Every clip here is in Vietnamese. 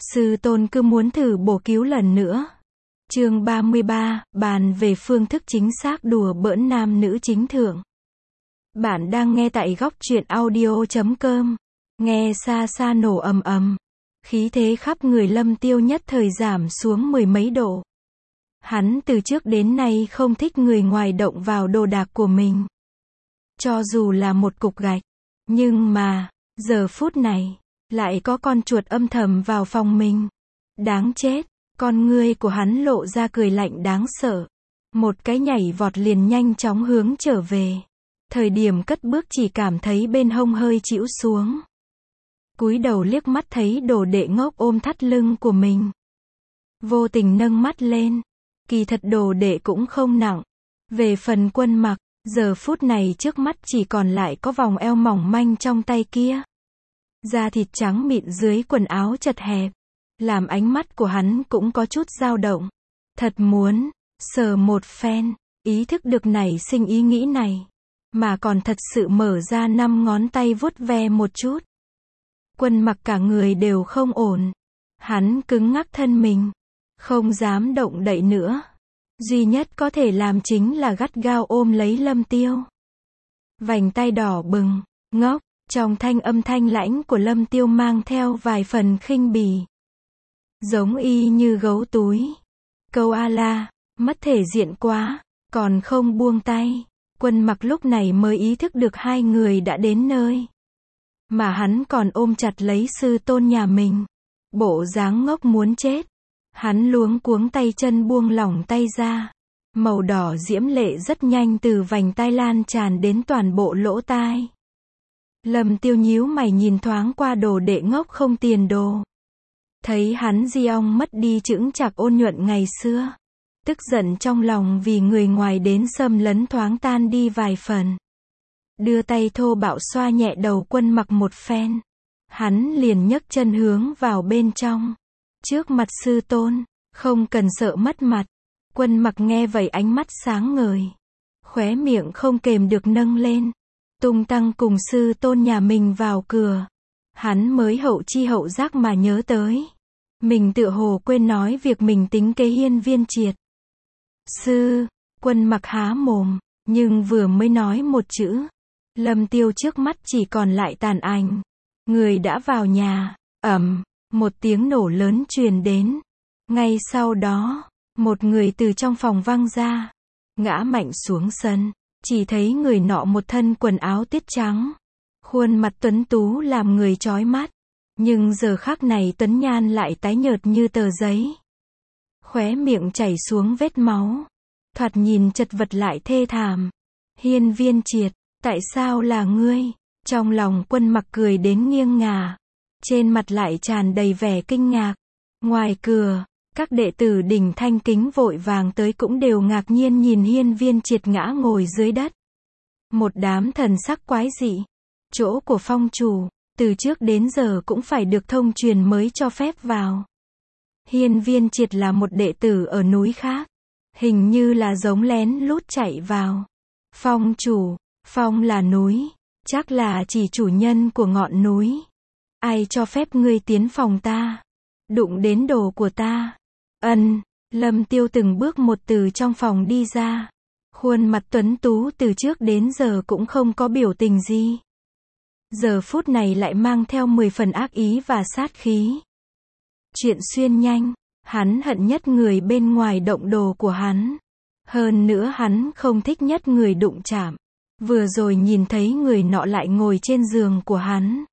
Sư tôn cứ muốn thử bổ cứu lần nữa. Chương 33, bàn về phương thức chính xác đùa bỡn nam nữ chính thượng. Bạn đang nghe tại góc truyện audio.com. Nghe xa xa nổ ầm ầm. Khí thế khắp người Lâm Tiêu nhất thời giảm xuống mười mấy độ. Hắn từ trước đến nay không thích người ngoài động vào đồ đạc của mình. Cho dù là một cục gạch. Nhưng mà, giờ phút này, lại có con chuột âm thầm vào phòng mình. Đáng chết, con ngươi của hắn lộ ra cười lạnh đáng sợ. Một cái nhảy vọt liền nhanh chóng hướng trở về. Thời điểm cất bước chỉ cảm thấy bên hông hơi chĩu xuống. Cúi đầu liếc mắt thấy đồ đệ ngốc ôm thắt lưng của mình. Vô tình nâng mắt lên. Kỳ thật đồ đệ cũng không nặng. Về phần Quân Mặc, giờ phút này trước mắt chỉ còn lại có vòng eo mỏng manh trong tay kia. Da thịt trắng mịn dưới quần áo chật hẹp. Làm ánh mắt của hắn cũng có chút dao động. Thật muốn sờ một phen. Ý thức được nảy sinh ý nghĩ này. Mà còn thật sự mở ra 5 ngón tay vuốt ve một chút. Quân Mặc cả người đều không ổn. Hắn cứng ngắc thân mình. Không dám động đậy nữa. Duy nhất có thể làm chính là gắt gao ôm lấy Lâm Tiêu. Vành tay đỏ bừng, ngốc, trong âm thanh lãnh của Lâm Tiêu mang theo vài phần khinh bỉ. Giống y như gấu túi. Câu a la, mất thể diện quá, còn không buông tay. Quân Mặc lúc này mới ý thức được hai người đã đến nơi. Mà hắn còn ôm chặt lấy sư tôn nhà mình. Bộ dáng ngốc muốn chết. Hắn luống cuống tay chân buông lỏng tay ra. Màu đỏ diễm lệ rất nhanh từ vành tai lan tràn đến toàn bộ lỗ tai. Lâm Tiêu nhíu mày nhìn thoáng qua đồ đệ ngốc không tiền đồ. Thấy hắn di ong mất đi chững chạc ôn nhuận ngày xưa. Tức giận trong lòng vì người ngoài đến xâm lấn thoáng tan đi vài phần. Đưa tay thô bạo xoa nhẹ đầu Quân Mặc một phen. Hắn liền nhấc chân hướng vào bên trong. Trước mặt sư tôn, không cần sợ mất mặt. Quân Mặc nghe vậy ánh mắt sáng ngời. Khóe miệng không kềm được nâng lên. Tung tăng cùng sư tôn nhà mình vào cửa. Hắn mới hậu chi hậu giác mà nhớ tới. Mình tựa hồ quên nói việc mình tính kế Hiên Viên Triệt. Quân Mặc há mồm, nhưng vừa mới nói một chữ. Lâm Tiêu trước mắt chỉ còn lại tàn ảnh. Người đã vào nhà, một tiếng nổ lớn truyền đến. Ngay sau đó, một người từ trong phòng văng ra. Ngã mạnh xuống sân. Chỉ thấy người nọ một thân quần áo tiết trắng. Khuôn mặt tuấn tú làm người chói mắt. Nhưng giờ khắc này tuấn nhan lại tái nhợt như tờ giấy. Khóe miệng chảy xuống vết máu. Thoạt nhìn chật vật lại thê thảm. Hiên Viên Triệt, tại sao là ngươi? Trong lòng Quân Mặc cười đến nghiêng ngả. Trên mặt lại tràn đầy vẻ kinh ngạc. Ngoài cửa, các đệ tử Đỉnh Thanh Kính vội vàng tới cũng đều ngạc nhiên nhìn Hiên Viên Triệt ngã ngồi dưới đất. Một đám thần sắc quái dị. Chỗ của phong chủ, từ trước đến giờ cũng phải được thông truyền mới cho phép vào. Hiên Viên Triệt là một đệ tử ở núi khác. Hình như là giống lén lút chạy vào. Phong chủ, phong là núi. Chắc là chỉ chủ nhân của ngọn núi. Ai cho phép ngươi tiến phòng ta? Đụng đến đồ của ta? Lâm Tiêu từng bước một từ trong phòng đi ra. Khuôn mặt tuấn tú từ trước đến giờ cũng không có biểu tình gì. Giờ phút này lại mang theo 10 phần ác ý và sát khí. Chuyện xuyên nhanh, hắn hận nhất người bên ngoài động đồ của hắn. Hơn nữa hắn không thích nhất người đụng chạm. Vừa rồi nhìn thấy người nọ lại ngồi trên giường của hắn.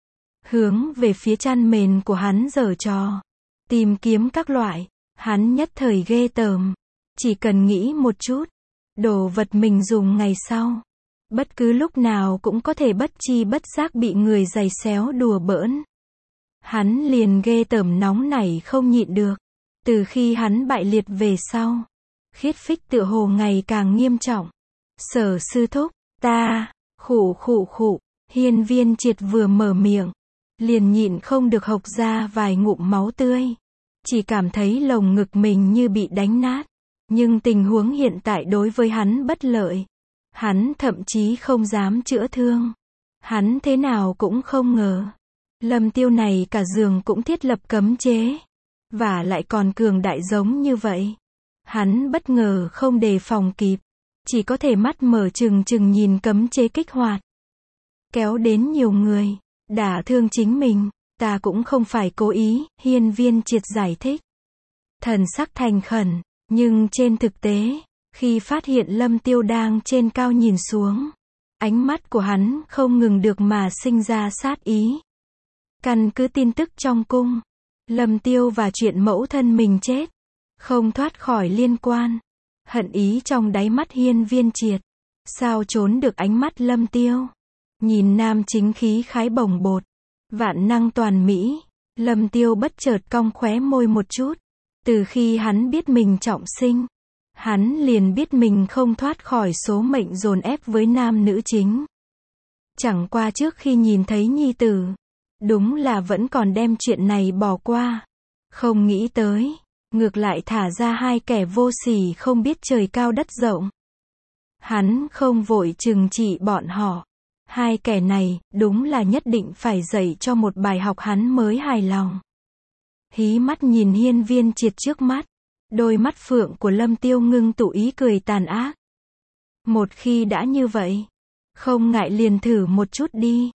Hướng về phía chăn mền của hắn giở trò. Tìm kiếm các loại. Hắn nhất thời ghê tởm. Chỉ cần nghĩ một chút. Đồ vật mình dùng ngày sau. Bất cứ lúc nào cũng có thể bất chi bất giác bị người giày xéo đùa bỡn. Hắn liền ghê tởm nóng nảy không nhịn được. Từ khi hắn bại liệt về sau. Khiết phích tựa hồ ngày càng nghiêm trọng. Sở sư thúc, ta, khụ. Hiên Viên Triệt vừa mở miệng. Liền nhịn không được hộc ra vài ngụm máu tươi. Chỉ cảm thấy lồng ngực mình như bị đánh nát. Nhưng tình huống hiện tại đối với hắn bất lợi. Hắn thậm chí không dám chữa thương. Hắn thế nào cũng không ngờ. Lâm Tiêu này cả giường cũng thiết lập cấm chế. Và lại còn cường đại giống như vậy. Hắn bất ngờ không đề phòng kịp. Chỉ có thể mắt mở trừng trừng nhìn cấm chế kích hoạt. Kéo đến nhiều người. Đả thương chính mình. Ta cũng không phải cố ý, Hiên Viên Triệt giải thích. Thần sắc thành khẩn. Nhưng trên thực tế, khi phát hiện Lâm Tiêu đang trên cao nhìn xuống, ánh mắt của hắn không ngừng được mà sinh ra sát ý. Căn cứ tin tức trong cung, Lâm Tiêu và chuyện mẫu thân mình chết, không thoát khỏi liên quan. Hận ý trong đáy mắt Hiên Viên Triệt. Sao trốn được ánh mắt Lâm Tiêu? Nhìn nam chính khí khái bồng bột, vạn năng toàn mỹ, Lâm Tiêu bất chợt cong khóe môi một chút. Từ khi hắn biết mình trọng sinh, hắn liền biết mình không thoát khỏi số mệnh dồn ép với nam nữ chính. Chẳng qua trước khi nhìn thấy nhi tử, đúng là vẫn còn đem chuyện này bỏ qua. Không nghĩ tới, ngược lại thả ra hai kẻ vô sỉ không biết trời cao đất rộng. Hắn không vội trừng trị bọn họ. Hai kẻ này, đúng là nhất định phải dạy cho một bài học hắn mới hài lòng. Hí mắt nhìn Hiên Viên Triệt trước mắt. Đôi mắt phượng của Lâm Tiêu ngưng tụ ý cười tàn ác. Một khi đã như vậy, không ngại liền thử một chút đi.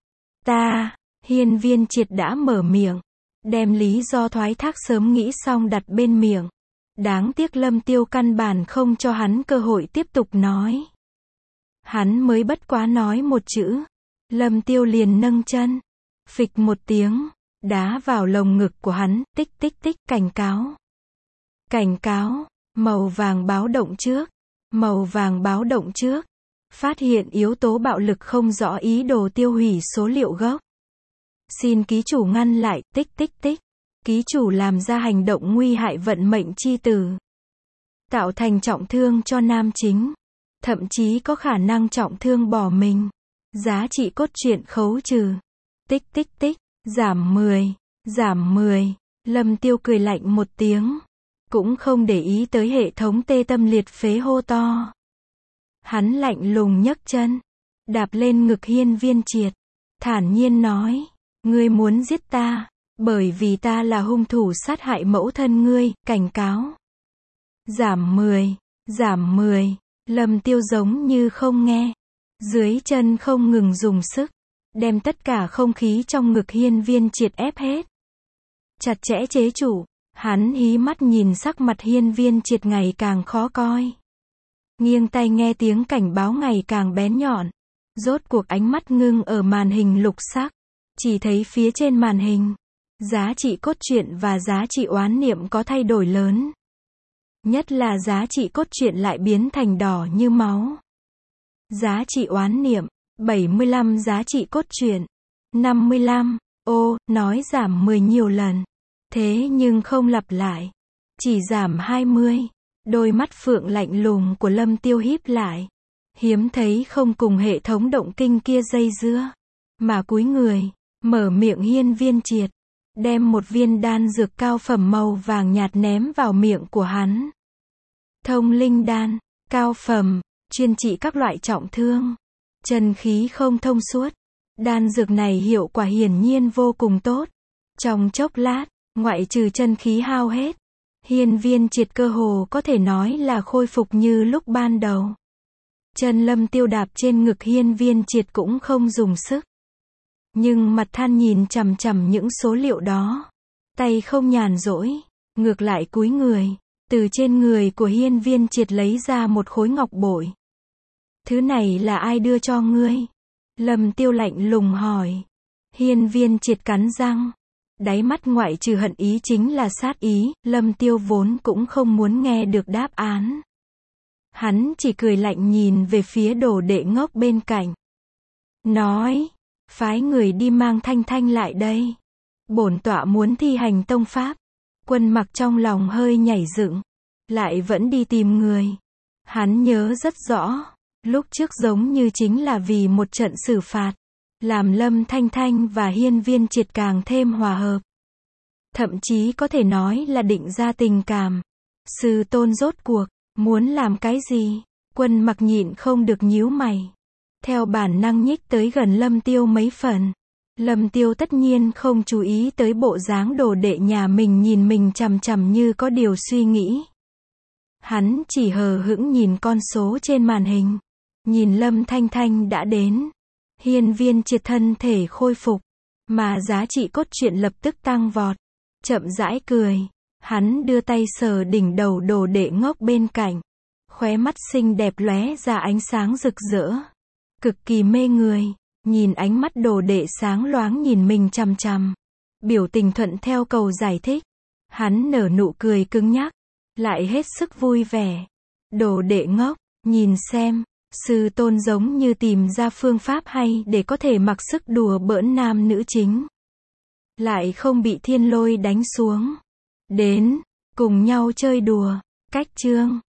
Hiên Viên Triệt đã mở miệng, đem lý do thoái thác sớm nghĩ xong đặt bên miệng. Đáng tiếc Lâm Tiêu căn bản không cho hắn cơ hội tiếp tục nói. Hắn mới bất quá nói một chữ, Lâm Tiêu liền nâng chân, phịch một tiếng, đá vào lồng ngực của hắn, tích tích tích, cảnh cáo. Cảnh cáo, màu vàng báo động trước, màu vàng báo động trước. Phát hiện yếu tố bạo lực không rõ ý đồ tiêu hủy số liệu gốc. Xin ký chủ ngăn lại, tích tích tích. Ký chủ làm ra hành động nguy hại vận mệnh chi tử. Tạo thành trọng thương cho nam chính. Thậm chí có khả năng trọng thương bỏ mình. Giá trị cốt truyện khấu trừ. Tích tích tích, giảm 10, giảm 10. Lâm Tiêu cười lạnh một tiếng. Cũng không để ý tới hệ thống tê tâm liệt phế hô to. Hắn lạnh lùng nhấc chân, đạp lên ngực Hiên Viên Triệt, thản nhiên nói, ngươi muốn giết ta, bởi vì ta là hung thủ sát hại mẫu thân ngươi, cảnh cáo. Giảm 10, giảm 10, Lâm Tiêu giống như không nghe, dưới chân không ngừng dùng sức, đem tất cả không khí trong ngực Hiên Viên Triệt ép hết. Chặt chẽ chế chủ, hắn hí mắt nhìn sắc mặt Hiên Viên Triệt ngày càng khó coi. Nghiêng tai nghe tiếng cảnh báo ngày càng bén nhọn. Rốt cuộc ánh mắt ngưng ở màn hình lục sắc. Chỉ thấy phía trên màn hình, giá trị cốt truyện và giá trị oán niệm có thay đổi lớn. Nhất là giá trị cốt truyện lại biến thành đỏ như máu. Giá trị oán niệm, 75 giá trị cốt truyện. 55, nói giảm 10 nhiều lần. Thế nhưng không lặp lại. Chỉ giảm 20. Đôi mắt phượng lạnh lùng của Lâm Tiêu híp lại. Hiếm thấy không cùng hệ thống động kinh kia dây dưa. Mà cúi người, mở miệng Hiên Viên Triệt. Đem một viên đan dược cao phẩm màu vàng nhạt ném vào miệng của hắn. Thông linh đan, cao phẩm, chuyên trị các loại trọng thương. Chân khí không thông suốt. Đan dược này hiệu quả hiển nhiên vô cùng tốt. Trong chốc lát, ngoại trừ chân khí hao hết, Hiên Viên Triệt cơ hồ có thể nói là khôi phục như lúc ban đầu. Chân Lâm Tiêu đạp trên ngực Hiên Viên Triệt cũng không dùng sức. Nhưng mặt than nhìn chằm chằm những số liệu đó. Tay không nhàn rỗi, ngược lại cúi người, từ trên người của Hiên Viên Triệt lấy ra một khối ngọc bội. Thứ này là ai đưa cho ngươi? Lâm Tiêu lạnh lùng hỏi. Hiên Viên Triệt cắn răng. Đáy mắt ngoại trừ hận ý chính là sát ý, Lâm Tiêu vốn cũng không muốn nghe được đáp án. Hắn chỉ cười lạnh nhìn về phía đồ đệ ngốc bên cạnh. Nói, phái người đi mang Thanh Thanh lại đây. Bổn tọa muốn thi hành tông pháp. Quân Mặc trong lòng hơi nhảy dựng, lại vẫn đi tìm người. Hắn nhớ rất rõ, lúc trước giống như chính là vì một trận xử phạt. Làm Lâm Thanh Thanh và Hiên Viên Triệt càng thêm hòa hợp. Thậm chí có thể nói là định ra tình cảm. Sư tôn rốt cuộc, muốn làm cái gì? Quân Mặc nhịn không được nhíu mày. Theo bản năng nhích tới gần Lâm Tiêu mấy phần. Lâm Tiêu tất nhiên không chú ý tới bộ dáng đồ đệ nhà mình nhìn mình chằm chằm như có điều suy nghĩ. Hắn chỉ hờ hững nhìn con số trên màn hình. Nhìn Lâm Thanh Thanh đã đến. Hiên Viên Triệt thân thể khôi phục. Mà giá trị cốt truyện lập tức tăng vọt. Chậm rãi cười. Hắn đưa tay sờ đỉnh đầu đồ đệ ngốc bên cạnh. Khóe mắt xinh đẹp lóe ra ánh sáng rực rỡ. Cực kỳ mê người. Nhìn ánh mắt đồ đệ sáng loáng nhìn mình chằm chằm. Biểu tình thuận theo cầu giải thích. Hắn nở nụ cười cứng nhắc. Lại hết sức vui vẻ. Đồ đệ ngốc, nhìn xem. Sư tôn giống như tìm ra phương pháp hay để có thể mặc sức đùa bỡn nam nữ chính. Lại không bị thiên lôi đánh xuống. Đến, cùng nhau chơi đùa. Cách chương.